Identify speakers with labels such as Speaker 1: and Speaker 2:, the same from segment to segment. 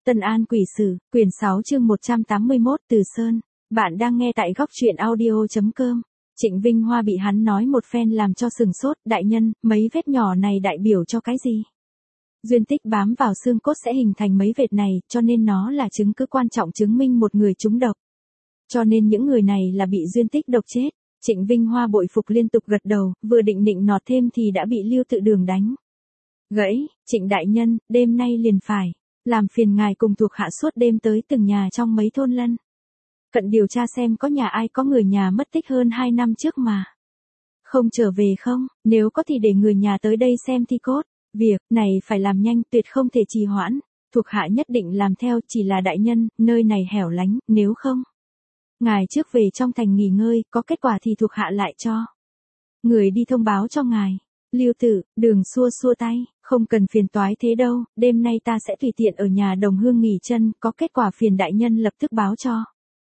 Speaker 1: Tân An Quỷ Sử, quyển 6 chương 181 Từ Sơn. Bạn đang nghe tại góc truyện audio.com. Trịnh Vinh Hoa bị hắn nói một phen làm cho sừng sốt. Đại nhân, mấy vết nhỏ này đại biểu cho cái gì? Duyên tích bám vào xương cốt sẽ hình thành mấy vệt này, cho nên nó là chứng cứ quan trọng chứng minh một người trúng độc. Cho nên những người này là bị duyên tích độc chết. Trịnh Vinh Hoa bội phục liên tục gật đầu, vừa định nịnh nọt thêm thì đã bị Lưu Tự Đường đánh gãy. Trịnh đại nhân, đêm nay liền phải làm phiền ngài cùng thuộc hạ suốt đêm tới từng nhà trong mấy thôn lân cận điều tra xem có nhà ai có người nhà mất tích hơn 2 năm trước mà không trở về không, nếu có thì để người nhà tới đây xem thi cốt. Việc này phải làm nhanh, tuyệt không thể trì hoãn. Thuộc hạ nhất định làm theo, chỉ là đại nhân, nơi này hẻo lánh, nếu không ngài trước về trong thành nghỉ ngơi, có kết quả thì thuộc hạ lại cho người đi thông báo cho ngài. Lưu Tự Đường xua xua tay, không cần phiền toái thế đâu, đêm nay ta sẽ tùy tiện ở nhà đồng hương nghỉ chân, có kết quả phiền đại nhân lập tức báo cho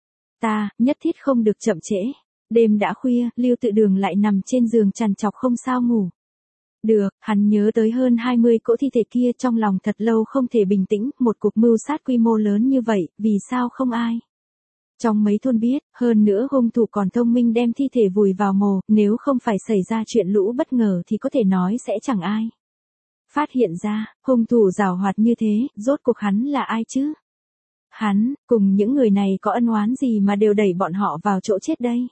Speaker 1: ta, nhất thiết không được chậm trễ. Đêm đã khuya, Lưu Tự Đường lại nằm trên giường trằn trọc không sao ngủ được, hắn nhớ tới hơn 20 cỗ thi thể kia, trong lòng thật lâu không thể bình tĩnh. Một cuộc mưu sát quy mô lớn như vậy, vì sao không ai trong mấy thôn biết, hơn nữa hung thủ còn thông minh đem thi thể vùi vào mồ, nếu không phải xảy ra chuyện lũ bất ngờ thì có thể nói sẽ chẳng ai phát hiện ra. Hung thủ giàu hoạt như thế, rốt cuộc hắn là ai chứ? Hắn cùng những người này có ân oán gì mà đều đẩy bọn họ vào chỗ chết đây?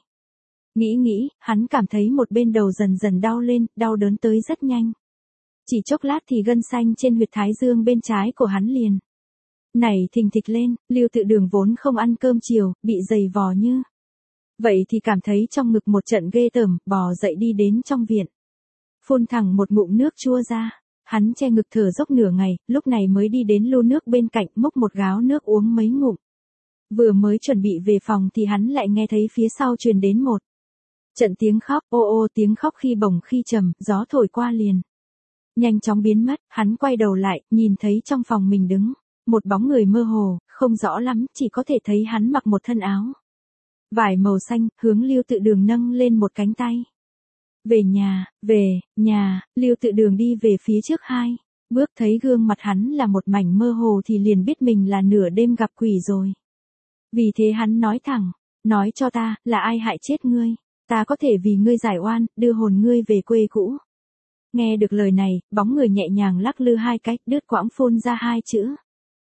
Speaker 1: Nghĩ, hắn cảm thấy một bên đầu dần dần đau lên, đau đớn tới rất nhanh. Chỉ chốc lát thì gân xanh trên huyệt thái dương bên trái của hắn liền nảy thình thịch lên. Lưu Tự Đường vốn không ăn cơm chiều, bị dày vò như vậy thì cảm thấy trong ngực một trận ghê tởm, bò dậy đi đến trong viện, phun thẳng một ngụm nước chua ra. Hắn che ngực thở dốc nửa ngày, lúc này mới đi đến lu nước bên cạnh, múc một gáo nước uống mấy ngụm. Vừa mới chuẩn bị về phòng thì hắn lại nghe thấy phía sau truyền đến một trận tiếng khóc, ô ô, tiếng khóc khi bổng khi trầm, gió thổi qua liền nhanh chóng biến mất. Hắn quay đầu lại, nhìn thấy trong phòng mình đứng một bóng người mơ hồ, không rõ lắm, chỉ có thể thấy hắn mặc một thân áo vải màu xanh, hướng Lưu Tự Đường nâng lên một cánh tay. Về nhà, Lưu Tự Đường đi về phía trước 2 bước, thấy gương mặt hắn là một mảnh mơ hồ thì liền biết mình là nửa đêm gặp quỷ rồi. Vì thế hắn nói thẳng, nói cho ta, là ai hại chết ngươi, ta có thể vì ngươi giải oan, đưa hồn ngươi về quê cũ. Nghe được lời này, bóng người nhẹ nhàng lắc lư 2 cái, đứt quãng phun ra 2 chữ.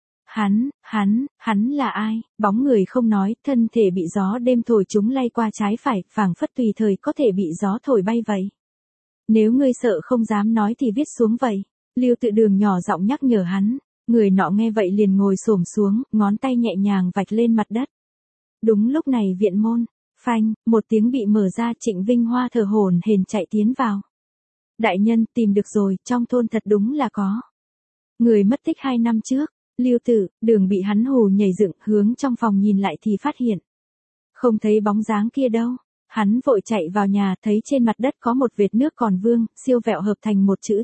Speaker 1: Hắn là ai? Bóng người không nói, thân thể bị gió đêm thổi chúng lay qua trái phải, phảng phất tùy thời có thể bị gió thổi bay vậy. Nếu ngươi sợ không dám nói thì viết xuống vậy. Lưu Tự Đường nhỏ giọng nhắc nhở hắn. Người nọ nghe vậy liền ngồi xổm xuống, ngón tay nhẹ nhàng vạch lên mặt đất. Đúng lúc này viện môn, phanh, một tiếng bị mở ra. Trịnh Vinh Hoa thở hổn hển chạy tiến vào. Đại nhân, tìm được rồi, trong thôn thật đúng là có người mất tích 2 năm trước. Lưu Tự Đường bị hắn hù nhảy dựng, hướng trong phòng nhìn lại thì phát hiện không thấy bóng dáng kia đâu. Hắn vội chạy vào nhà, thấy trên mặt đất có một vệt nước còn vương, siêu vẹo hợp thành một chữ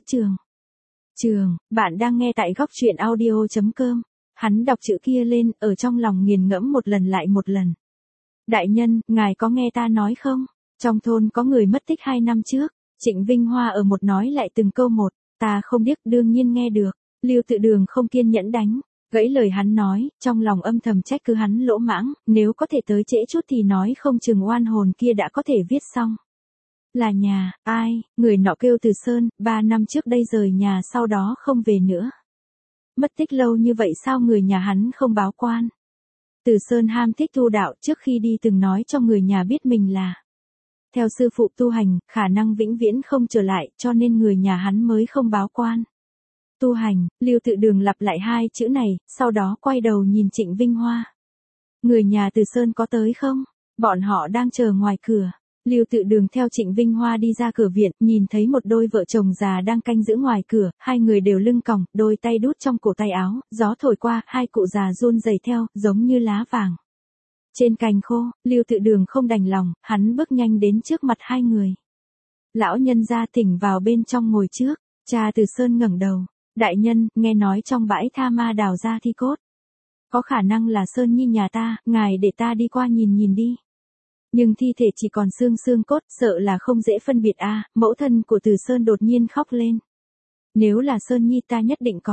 Speaker 1: Trường. Bạn đang nghe tại góc truyện audio.com. Hắn đọc chữ kia lên, ở trong lòng nghiền ngẫm một lần lại một lần. Đại nhân, ngài có nghe ta nói không? Trong thôn có người mất tích 2 năm trước. Trịnh Vinh Hoa ở một nói lại từng câu một. Ta không biết, đương nhiên nghe được. Lưu Tự Đường không kiên nhẫn đánh gãy lời hắn nói, trong lòng âm thầm trách cứ hắn lỗ mãng, nếu có thể tới trễ chút thì nói không chừng oan hồn kia đã có thể viết xong. Là nhà ai? Người nọ kêu Từ Sơn, 3 năm trước đây rời nhà, sau đó không về nữa. Mất tích lâu như vậy sao người nhà hắn không báo quan? Từ Sơn ham thích tu đạo, trước khi đi từng nói cho người nhà biết mình là theo sư phụ tu hành, khả năng vĩnh viễn không trở lại, cho nên người nhà hắn mới không báo quan. Tu hành. Lưu Tự Đường lặp lại 2 chữ này, sau đó quay đầu nhìn Trịnh Vinh Hoa. Người nhà Từ Sơn có tới không? Bọn họ đang chờ ngoài cửa. Lưu Tự Đường theo Trịnh Vinh Hoa đi ra cửa viện, nhìn thấy một đôi vợ chồng già đang canh giữ ngoài cửa, 2 người đều lưng còng, đôi tay đút trong cổ tay áo, gió thổi qua, 2 cụ già run rẩy theo, giống như lá vàng trên cành khô. Lưu Tự Đường không đành lòng, hắn bước nhanh đến trước mặt 2 người. Lão nhân gia, thỉnh vào bên trong ngồi trước. Cha Từ Sơn ngẩng đầu. Đại nhân, nghe nói trong bãi tha ma đào ra thi cốt. Có khả năng là Sơn Nhi nhà ta, ngài để ta đi qua nhìn đi. Nhưng thi thể chỉ còn xương cốt, sợ là không dễ phân biệt a. Mẫu thân của Từ Sơn đột nhiên khóc lên. Nếu là Sơn Nhi ta nhất định có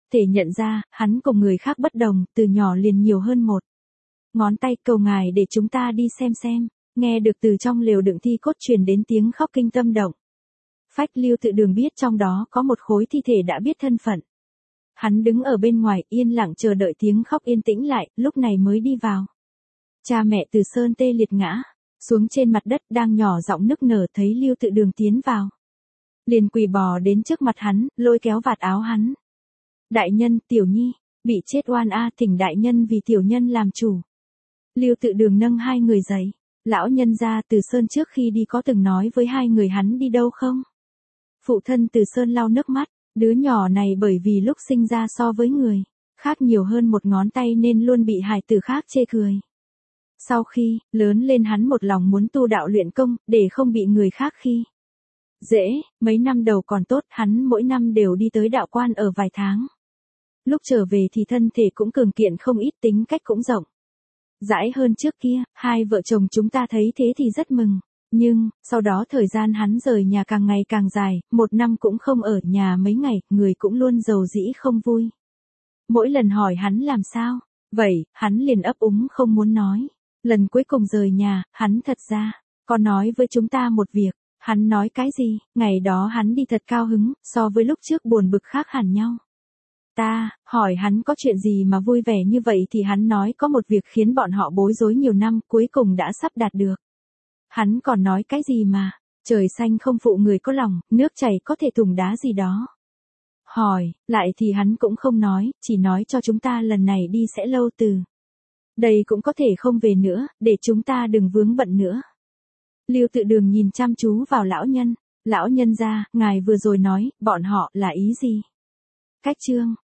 Speaker 1: thể nhận ra, hắn cùng người khác bất đồng, từ nhỏ liền nhiều hơn một ngón tay, cầu ngài để chúng ta đi xem. Nghe được từ trong lều đựng thi cốt truyền đến tiếng khóc kinh tâm động. Phách Lưu Tự Đường biết trong đó có một khối thi thể đã biết thân phận. Hắn đứng ở bên ngoài yên lặng chờ đợi tiếng khóc yên tĩnh lại, lúc này mới đi vào. Cha mẹ Từ Sơn tê liệt ngã xuống trên mặt đất, đang nhỏ giọng nức nở, thấy Lưu Tự Đường tiến vào, liền quỳ bò đến trước mặt hắn, lôi kéo vạt áo hắn. Đại nhân, Tiểu Nhi bị chết oan a, thỉnh đại nhân vì tiểu nhân làm chủ. Lưu Tự Đường nâng hai người dậy. Lão nhân gia Từ Sơn trước khi đi có từng nói với hai người hắn đi đâu không? Phụ thân Từ Sơn lau nước mắt, đứa nhỏ này bởi vì lúc sinh ra so với người khác nhiều hơn một ngón tay nên luôn bị hài tử khác chê cười. Sau khi lớn lên hắn một lòng muốn tu đạo luyện công, để không bị người khác khi dễ, mấy năm đầu còn tốt, hắn mỗi năm đều đi tới đạo quan ở vài tháng. Lúc trở về thì thân thể cũng cường kiện không ít, tính cách cũng rộng rãi hơn trước kia, hai vợ chồng chúng ta thấy thế thì rất mừng. Nhưng, sau đó thời gian hắn rời nhà càng ngày càng dài, một năm cũng không ở nhà mấy ngày, người cũng luôn rầu rĩ không vui. Mỗi lần hỏi hắn làm sao, vậy, hắn liền ấp úng không muốn nói. Lần cuối cùng rời nhà, hắn thật ra có nói với chúng ta một việc. Hắn nói cái gì? Ngày đó hắn đi thật cao hứng, so với lúc trước buồn bực khác hẳn nhau. Ta hỏi hắn có chuyện gì mà vui vẻ như vậy thì hắn nói có một việc khiến bọn họ bối rối nhiều năm, cuối cùng đã sắp đạt được. Hắn còn nói cái gì mà, trời xanh không phụ người có lòng, nước chảy có thể thủng đá gì đó. Hỏi lại thì hắn cũng không nói, chỉ nói cho chúng ta lần này đi sẽ lâu, từ đây cũng có thể không về nữa, để chúng ta đừng vướng bận nữa. Lưu Tự Đường nhìn chăm chú vào lão nhân. Lão nhân gia, ngài vừa rồi nói, bọn họ là ý gì? Cách chương